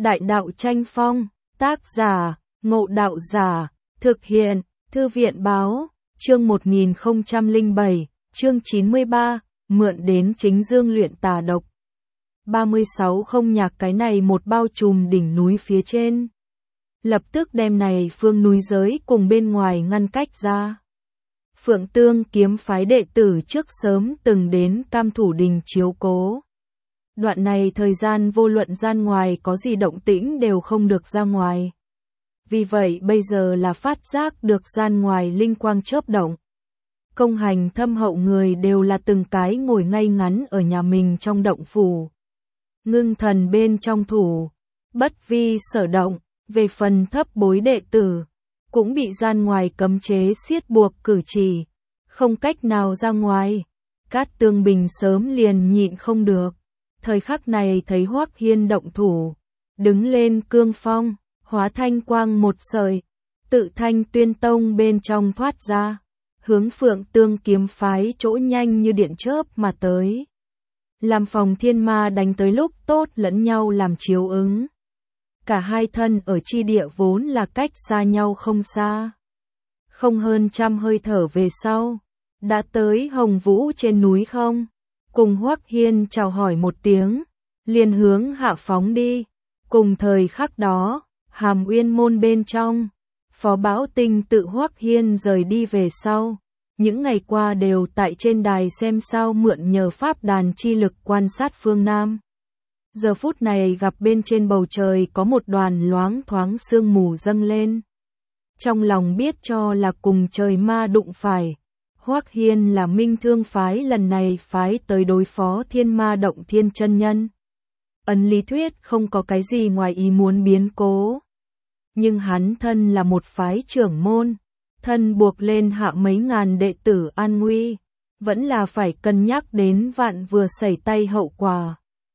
Đại đạo tranh phong, tác giả, Ngộ Đạo Giả, thực hiện, Thư viện báo, chương 1007, chương 93, mượn đến chính dương luyện tà độc. 36 không nhạc cái này một bao trùm đỉnh núi phía trên. Lập tức đem này phương núi giới cùng bên ngoài ngăn cách ra. Phượng Tương kiếm phái đệ tử trước sớm từng đến Cam Thủ Đình chiếu cố. Đoạn này thời gian vô luận gian ngoài có gì động tĩnh đều không được ra ngoài. Vì vậy bây giờ là phát giác được gian ngoài linh quang chớp động. Công hành thâm hậu người đều là từng cái ngồi ngay ngắn ở nhà mình trong động phủ. Ngưng thần bên trong thủ, bất vi sở động, về phần thấp bối đệ tử, cũng bị gian ngoài cấm chế siết buộc cử chỉ, không cách nào ra ngoài. Cát Tương Bình sớm liền nhịn không được. Thời khắc này thấy Hoắc Hiên động thủ, đứng lên cương phong, hóa thanh quang một sợi, tự Thanh Tuyên Tông bên trong thoát ra, hướng Phượng Tương kiếm phái chỗ nhanh như điện chớp mà tới. Làm phòng thiên ma đánh tới lúc tốt lẫn nhau làm chiếu ứng. Cả hai thân ở chi địa vốn là cách xa nhau không xa. Không hơn trăm hơi thở về sau, đã tới Hồng Vũ trên núi không? Cùng Hoắc Hiên chào hỏi một tiếng, liền hướng hạ phóng đi. Cùng thời khắc đó, Hàm Uyên môn bên trong, Phó Bảo Tinh tự Hoắc Hiên rời đi về sau. Những ngày qua đều tại trên đài xem sao mượn nhờ pháp đàn chi lực quan sát phương Nam. Giờ phút này gặp bên trên bầu trời có một đoàn loáng thoáng sương mù dâng lên. Trong lòng biết cho là cùng trời ma đụng phải. Hoắc Hiên là Minh Thương phái lần này phái tới đối phó Thiên Ma Động Thiên chân nhân. Ấn lý thuyết không có cái gì ngoài ý muốn biến cố. Nhưng hắn thân là một phái trưởng môn, thân buộc lên hạ mấy ngàn đệ tử an nguy, vẫn là phải cân nhắc đến vạn vừa xảy tay hậu quả.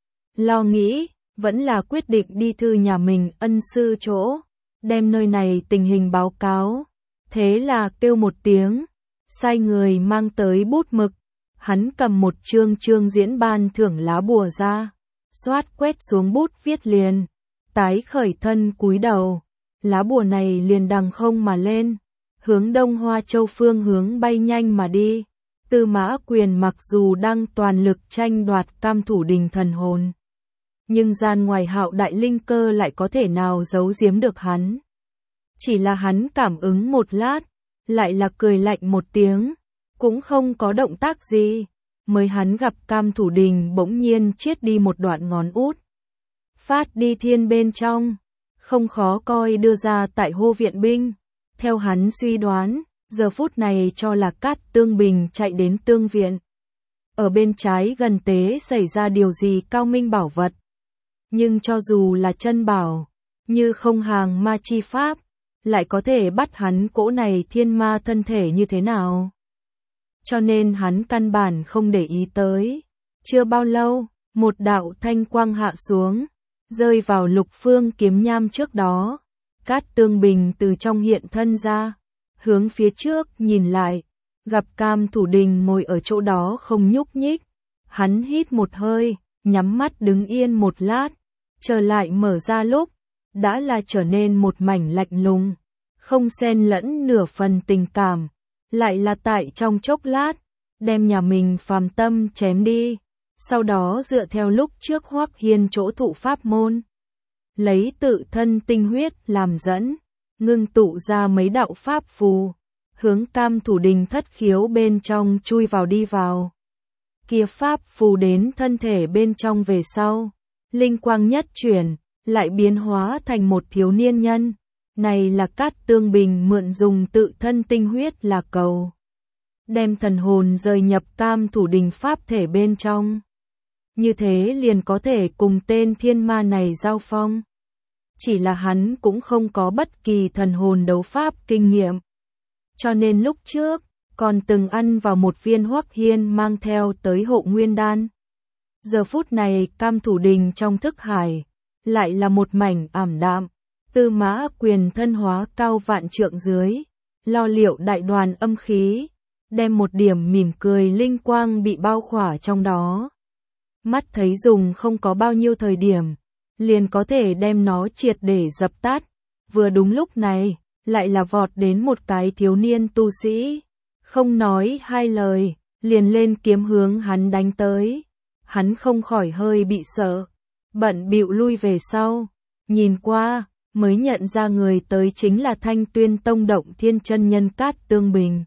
Lo nghĩ, vẫn là quyết định đi thư nhà mình ân sư chỗ, đem nơi này tình hình báo cáo. Thế là kêu một tiếng, sai người mang tới bút mực, hắn cầm một chương diễn ban thưởng lá bùa ra, xoát quét xuống bút viết liền, tái khởi thân cúi đầu, lá bùa này liền đằng không mà lên, hướng Đông Hoa Châu phương hướng bay nhanh mà đi. Tư Mã Quyền mặc dù đang toàn lực tranh đoạt Cam Thủ Đình thần hồn, nhưng gian ngoài hạo đại linh cơ lại có thể nào giấu giếm được hắn. Chỉ là hắn cảm ứng một lát, lại là cười lạnh một tiếng, cũng không có động tác gì, mới hắn gặp Cam Thủ Đình bỗng nhiên chiết đi một đoạn ngón út. Phát đi thiên bên trong, không khó coi đưa ra tại hô viện binh. Theo hắn suy đoán, giờ phút này cho là Cát Tương Bình chạy đến tương viện. Ở bên trái gần tế xảy ra điều gì cao minh bảo vật. Nhưng cho dù là chân bảo, như không hàng ma chi pháp, lại có thể bắt hắn cỗ này thiên ma thân thể như thế nào. Cho nên hắn căn bản không để ý tới. Chưa bao lâu, một đạo thanh quang hạ xuống, rơi vào Lục Phương kiếm nham trước đó. Cát Tương Bình từ trong hiện thân ra, hướng phía trước nhìn lại, gặp Cam Thủ Đình ngồi ở chỗ đó không nhúc nhích. Hắn hít một hơi, nhắm mắt đứng yên một lát, trở lại mở ra lúc, đã là trở nên một mảnh lạnh lùng, không xen lẫn nửa phần tình cảm, lại là tại trong chốc lát, đem nhà mình phàm tâm chém đi, sau đó dựa theo lúc trước Hoắc Hiên chỗ thụ pháp môn. Lấy tự thân tinh huyết làm dẫn, ngưng tụ ra mấy đạo pháp phù, hướng Cam Thủ Đình thất khiếu bên trong chui vào đi vào. Kia pháp phù đến thân thể bên trong về sau, linh quang nhất chuyển, lại biến hóa thành một thiếu niên nhân. Này là Cát Tương Bình mượn dùng tự thân tinh huyết là cầu, đem thần hồn rời nhập Cam Thủ Đình pháp thể bên trong. Như thế liền có thể cùng tên thiên ma này giao phong. Chỉ là hắn cũng không có bất kỳ thần hồn đấu pháp kinh nghiệm. Cho nên lúc trước, còn từng ăn vào một viên Hoắc Hiên mang theo tới Hộ Nguyên đan. Giờ phút này Cam Thủ Đình trong thức hải, lại là một mảnh ảm đạm. Tư Mã Quyền thân hóa cao vạn trượng dưới, lo liệu đại đoàn âm khí, đem một điểm mỉm cười linh quang bị bao khỏa trong đó. Mắt thấy dùng không có bao nhiêu thời điểm, liền có thể đem nó triệt để dập tắt. Vừa đúng lúc này, lại là vọt đến một cái thiếu niên tu sĩ, không nói hai lời, liền lên kiếm hướng hắn đánh tới. Hắn không khỏi hơi bị sợ, bận bịu lui về sau, nhìn qua, mới nhận ra người tới chính là Thanh Tuyên Tông Động Thiên chân nhân Cát Tương Bình.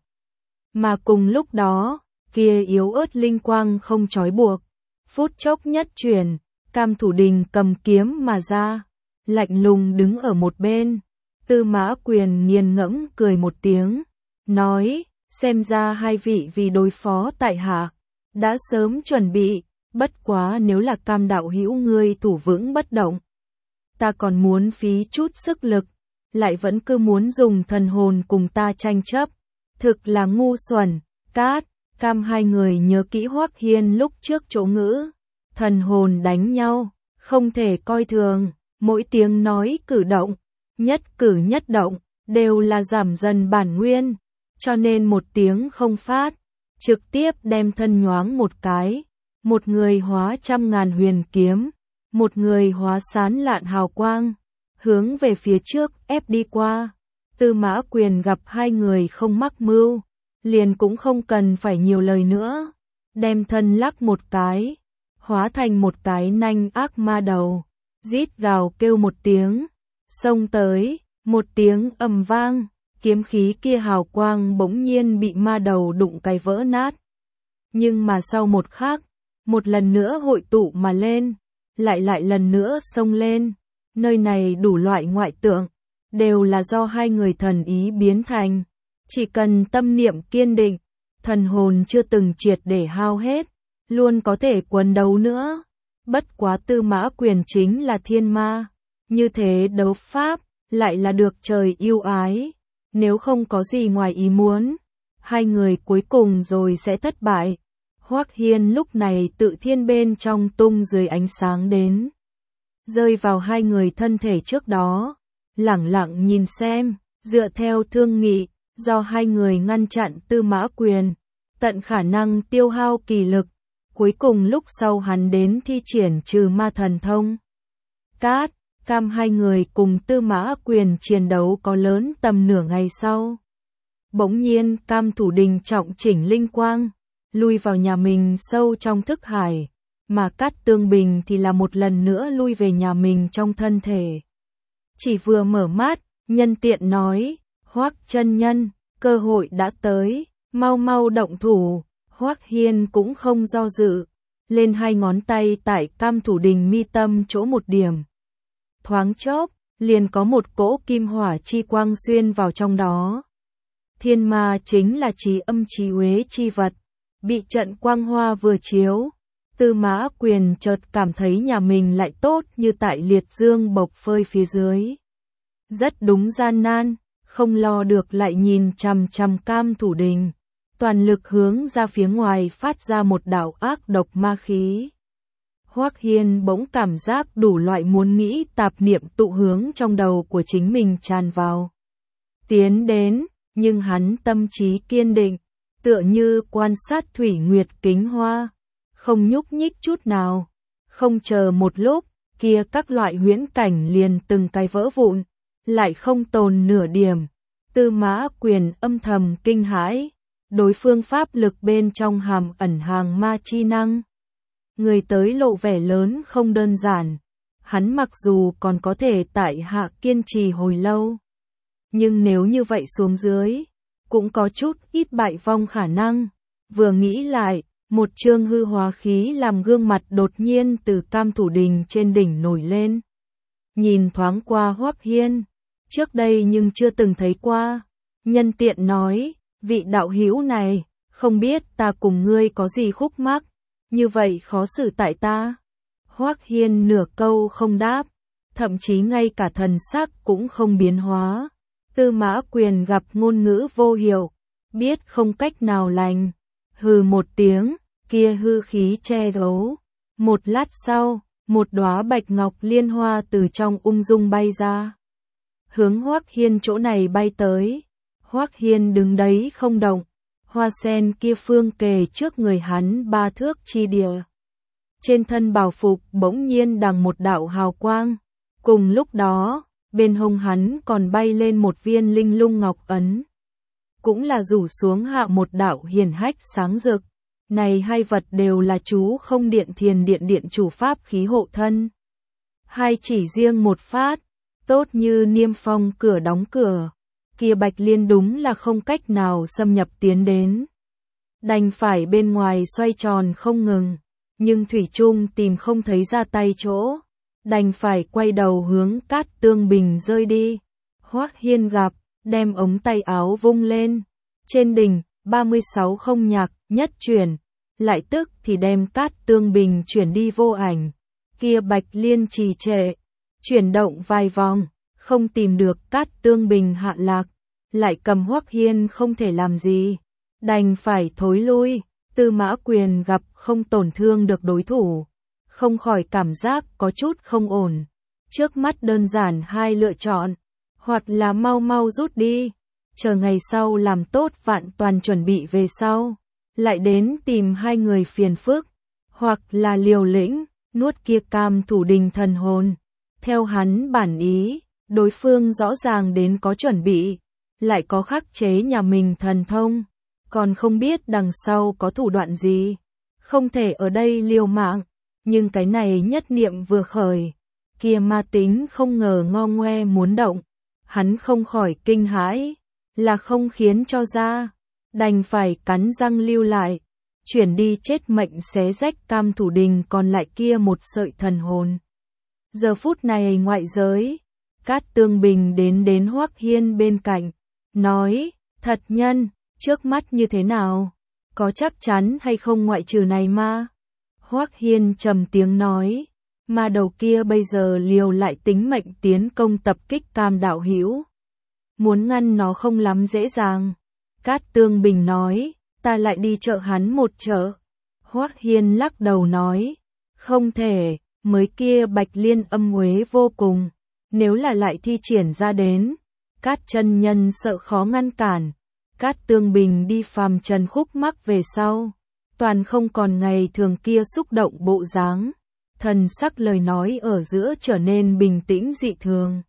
Mà cùng lúc đó, kia yếu ớt linh quang không trói buộc, phút chốc nhất chuyển, Cam Thủ Đình cầm kiếm mà ra, lạnh lùng đứng ở một bên. Tư Mã Quyền nghiền ngẫm cười một tiếng, nói, xem ra hai vị vì đối phó tại hạ, đã sớm chuẩn bị, bất quá nếu là Cam đạo hữu ngươi thủ vững bất động, ta còn muốn phí chút sức lực, lại vẫn cứ muốn dùng thần hồn cùng ta tranh chấp, thực là ngu xuẩn. Cát, Cam hai người nhớ kỹ Hoắc Hiên lúc trước chỗ ngữ, thần hồn đánh nhau, không thể coi thường, mỗi tiếng nói cử động, nhất cử nhất động, đều là giảm dần bản nguyên, cho nên một tiếng không phát, trực tiếp đem thân nhoáng một cái, một người hóa trăm ngàn huyền kiếm, một người hóa sán lạn hào quang, hướng về phía trước ép đi qua. Tư Mã Quyền gặp hai người không mắc mưu, liền cũng không cần phải nhiều lời nữa, đem thân lắc một cái, hóa thành một cái nanh ác ma đầu, rít gào kêu một tiếng, xông tới, một tiếng ầm vang, kiếm khí kia hào quang bỗng nhiên bị ma đầu đụng cái vỡ nát. Nhưng mà sau một khắc, một lần nữa hội tụ mà lên, lại lần nữa xông lên, nơi này đủ loại ngoại tượng, đều là do hai người thần ý biến thành. Chỉ cần tâm niệm kiên định, thần hồn chưa từng triệt để hao hết, luôn có thể quấn đấu nữa. Bất quá Tư Mã Quyền chính là thiên ma, như thế đấu pháp, lại là được trời yêu ái. Nếu không có gì ngoài ý muốn, hai người cuối cùng rồi sẽ thất bại. Hoắc Hiên lúc này tự thiên bên trong tung dưới ánh sáng đến, rơi vào hai người thân thể trước đó, lẳng lặng nhìn xem, dựa theo thương nghị, do hai người ngăn chặn Tư Mã Quyền, tận khả năng tiêu hao kỳ lực, cuối cùng lúc sau hắn đến thi triển trừ ma thần thông. Cát, Cam hai người cùng Tư Mã Quyền chiến đấu có lớn tầm nửa ngày sau. Bỗng nhiên Cam Thủ Đình trọng chỉnh linh quang, lui vào nhà mình sâu trong thức hải, mà Cát Tương Bình thì là một lần nữa lui về nhà mình trong thân thể. Chỉ vừa mở mắt, nhân tiện nói, Hoắc chân nhân, cơ hội đã tới, mau mau động thủ. Hoắc Hiên cũng không do dự, lên hai ngón tay tại Cam Thủ Đình mi tâm chỗ một điểm. Thoáng chốc, liền có một cỗ kim hỏa chi quang xuyên vào trong đó. Thiên ma chính là trí âm trí uế chi vật, bị trận quang hoa vừa chiếu, Tư Mã Quyền chợt cảm thấy nhà mình lại tốt như tại liệt dương bộc phơi phía dưới. Rất đúng gian nan, không lo được lại nhìn chằm chằm Cam Thủ Đình, toàn lực hướng ra phía ngoài phát ra một đạo ác độc ma khí. Hoắc Hiên bỗng cảm giác đủ loại muốn nghĩ tạp niệm tụ hướng trong đầu của chính mình tràn vào. Tiến đến, nhưng hắn tâm trí kiên định, tựa như quan sát thủy nguyệt kính hoa, không nhúc nhích chút nào. Không chờ một lúc, kia các loại huyễn cảnh liền từng cái vỡ vụn, lại không tồn nửa điểm. Tư Mã Quyền âm thầm kinh hãi, đối phương pháp lực bên trong hàm ẩn hàng ma chi năng. Người tới lộ vẻ lớn không đơn giản, hắn mặc dù còn có thể tại hạ kiên trì hồi lâu, nhưng nếu như vậy xuống dưới, cũng có chút ít bại vong khả năng. Vừa nghĩ lại, một chương hư hóa khí làm gương mặt đột nhiên từ Cam Thủ Đình trên đỉnh nổi lên. Nhìn thoáng qua Hoắc Hiên, trước đây nhưng chưa từng thấy qua, nhân tiện nói, vị đạo hữu này, không biết ta cùng ngươi có gì khúc mắc, như vậy khó xử tại ta. Hoắc Hiên nửa câu không đáp, thậm chí ngay cả thần sắc cũng không biến hóa. Tư Mã Quyền gặp ngôn ngữ vô hiệu, biết không cách nào lành, hừ một tiếng, kia hư khí che giấu. Một lát sau, một đóa bạch ngọc liên hoa từ trong ung dung bay ra, hướng Hoắc Hiên chỗ này bay tới. Hoắc Hiên đứng đấy không động, hoa sen kia phương kề trước người hắn 3 thước chi địa. trên thân bào phục bỗng nhiên đằng một đạo hào quang. Cùng lúc đó, bên hông hắn còn bay lên một viên linh lung ngọc ấn. Cũng là rủ xuống hạ một đạo hiển hách sáng rực. Này hai vật đều là chú không điện thiền điện chủ pháp khí hộ thân. Hai chỉ riêng một phát, tốt như niêm phong cửa đóng cửa. Kia Bạch Liên đúng là không cách nào xâm nhập tiến đến. Đành phải bên ngoài xoay tròn không ngừng, nhưng thủy chung tìm không thấy ra tay chỗ. Đành phải quay đầu hướng Cát Tương Bình rơi đi. Hoắc Hiên gặp, đem ống tay áo vung lên. Trên đỉnh, 36 không nhạc, nhất chuyển. Lại tức thì đem Cát Tương Bình chuyển đi vô ảnh. Kia Bạch Liên trì trệ, chuyển động vài vòng, không tìm được Cát Tương Bình hạ lạc. Lại cầm Hoắc Hiên không thể làm gì. Đành phải thối lui. Tư Mã Quyền gặp không tổn thương được đối thủ. Không khỏi cảm giác có chút không ổn. Trước mắt đơn giản hai lựa chọn. Hoặc là mau mau rút đi. Chờ ngày sau làm tốt vạn toàn chuẩn bị về sau. Lại đến tìm hai người phiền phức. Hoặc là liều lĩnh, nuốt kia Cam Thủ Đình thần hồn. Theo hắn bản ý, đối phương rõ ràng đến có chuẩn bị. Lại có khắc chế nhà mình thần thông. Còn không biết đằng sau có thủ đoạn gì. Không thể ở đây liều mạng. Nhưng cái này nhất niệm vừa khởi. Kia ma tính không ngờ ngo ngoe muốn động. Hắn không khỏi kinh hãi. Là không khiến cho ra. Đành phải cắn răng lưu lại. Chuyển đi chết mệnh xé rách Cam Thủ Đình còn lại kia một sợi thần hồn. Giờ phút này ngoại giới. Cát Tương Bình đến Hoắc Hiên bên cạnh. Nói, thật nhân, trước mắt như thế nào? Có chắc chắn hay không ngoại trừ này ma? Hoắc Hiên trầm tiếng nói, ma đầu kia bây giờ liều lại tính mệnh tiến công tập kích Cam đạo hữu. Muốn ngăn nó không lắm dễ dàng. Cát Tương Bình nói, ta lại đi chợ hắn một chợ. Hoắc Hiên lắc đầu nói, không thể, mới kia Bạch Liên âm uế vô cùng. Nếu là lại thi triển ra đến, Cát chân nhân sợ khó ngăn cản. Cát Tương Bình đi phàm trần khúc mắc về sau. Toàn không còn ngày thường kia xúc động bộ dáng. Thần sắc lời nói ở giữa trở nên bình tĩnh dị thường.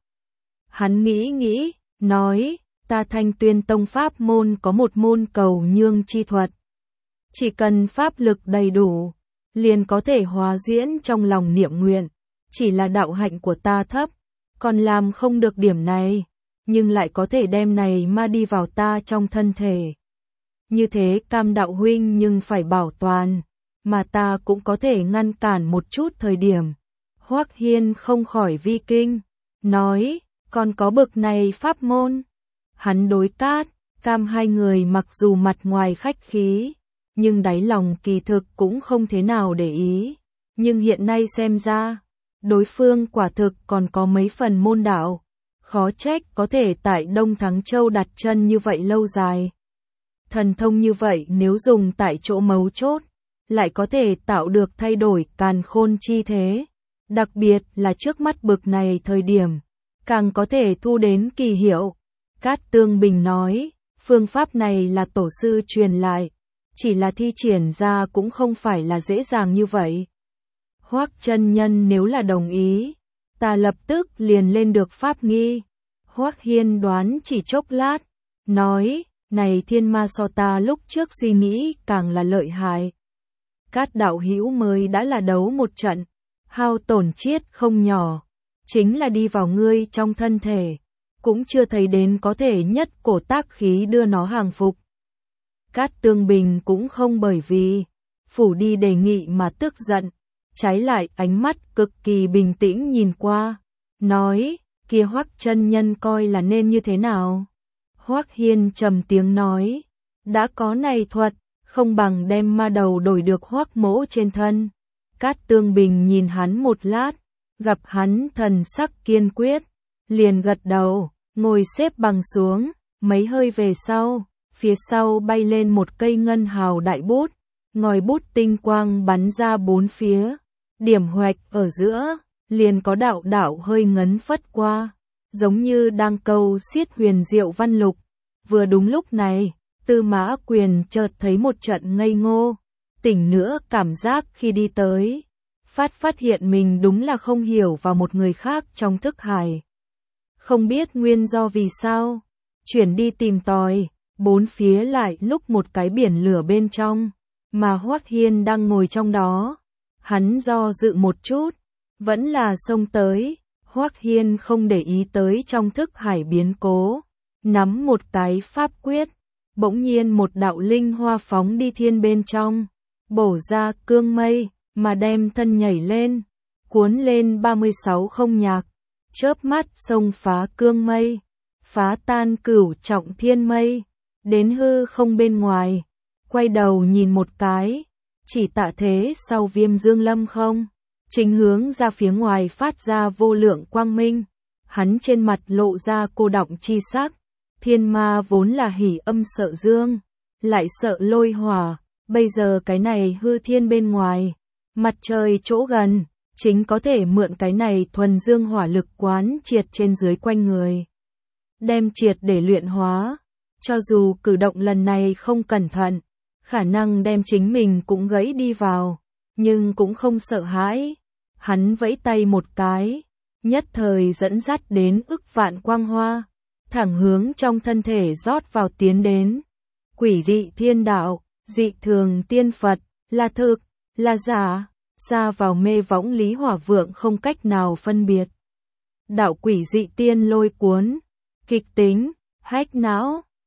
Hắn nghĩ, nói, ta Thanh Tuyên Tông pháp môn có một môn cầu nhương chi thuật. Chỉ cần pháp lực đầy đủ, liền có thể hóa diễn trong lòng niệm nguyện. Chỉ là đạo hạnh của ta thấp, còn làm không được điểm này, nhưng lại có thể đem này ma đi vào ta trong thân thể. Như thế Cam đạo huynh nhưng phải bảo toàn, mà ta cũng có thể ngăn cản một chút thời điểm. Hoắc Hiên không khỏi vi kinh, nói, còn có bực này pháp môn. Hắn đối Cát, Cam hai người mặc dù mặt ngoài khách khí, nhưng đáy lòng kỳ thực cũng không thế nào để ý. Nhưng hiện nay xem ra, đối phương quả thực còn có mấy phần môn đạo. Khó trách có thể tại Đông Thắng Châu đặt chân như vậy lâu dài. Thần thông như vậy nếu dùng tại chỗ mấu chốt, lại có thể tạo được thay đổi càn khôn chi thế. Đặc biệt là trước mắt bực này thời điểm, càng có thể thu đến kỳ hiệu. Cát Tương Bình nói, phương pháp này là tổ sư truyền lại, chỉ là thi triển ra cũng không phải là dễ dàng như vậy. Hoắc chân nhân nếu là đồng ý, ta lập tức liền lên được pháp nghi. Hoắc Hiên đoán chỉ chốc lát, nói, này thiên ma so ta lúc trước suy nghĩ càng là lợi hại. Cát đạo hữu mới đã là đấu một trận, hao tổn chiết không nhỏ, chính là đi vào ngươi trong thân thể, cũng chưa thấy đến có thể nhất cổ tác khí đưa nó hàng phục. Cát Tương Bình cũng không bởi vì phủ đi đề nghị mà tức giận, trái lại ánh mắt cực kỳ bình tĩnh nhìn qua, nói, kia Hoắc chân nhân coi là nên như thế nào? Hoắc Hiên trầm tiếng nói, đã có này thuật, không bằng đem ma đầu đổi được Hoắc mỗ trên thân. Cát Tương Bình nhìn hắn một lát, gặp hắn thần sắc kiên quyết, liền gật đầu, ngồi xếp bằng xuống, mấy hơi về sau, phía sau bay lên một cây ngân hào đại bút, ngòi bút tinh quang bắn ra bốn phía, điểm hoạch ở giữa, liền có đạo đạo hơi ngấn phất qua, giống như đang câu xiết huyền diệu văn lục. Vừa đúng lúc này, Tư Mã Quyền chợt thấy một trận ngây ngô, tỉnh nữa cảm giác khi đi tới, phát hiện mình đúng là không hiểu vào một người khác trong thức hải. Không biết nguyên do vì sao, chuyển đi tìm tòi, bốn phía lại lúc một cái biển lửa bên trong, mà Hoắc Hiên đang ngồi trong đó. Hắn do dự một chút, vẫn là xông tới, Hoắc Hiên không để ý tới trong thức hải biến cố, nắm một cái pháp quyết, bỗng nhiên một đạo linh hoa phóng đi thiên bên trong, bổ ra cương mây, mà đem thân nhảy lên, cuốn lên 36 không nhạc, chớp mắt xông phá cương mây, phá tan cửu trọng thiên mây, đến hư không bên ngoài, quay đầu nhìn một cái, chỉ tạ thế sau Viêm Dương Lâm không, chính hướng ra phía ngoài phát ra vô lượng quang minh, hắn trên mặt lộ ra cô đọng chi sắc, thiên ma vốn là hỉ âm sợ dương, lại sợ lôi hỏa, bây giờ cái này hư thiên bên ngoài, mặt trời chỗ gần, chính có thể mượn cái này thuần dương hỏa lực quán triệt trên dưới quanh người, đem triệt để luyện hóa, cho dù cử động lần này không cẩn thận, khả năng đem chính mình cũng gãy đi vào, nhưng cũng không sợ hãi, hắn vẫy tay một cái, nhất thời dẫn dắt đến ức vạn quang hoa, thẳng hướng trong thân thể rót vào tiến đến, quỷ dị thiên đạo, dị thường tiên Phật, là thực, là giả, ra vào mê võng Lý Hỏa Vượng không cách nào phân biệt. Đạo quỷ dị tiên lôi cuốn, kịch tính, hách não,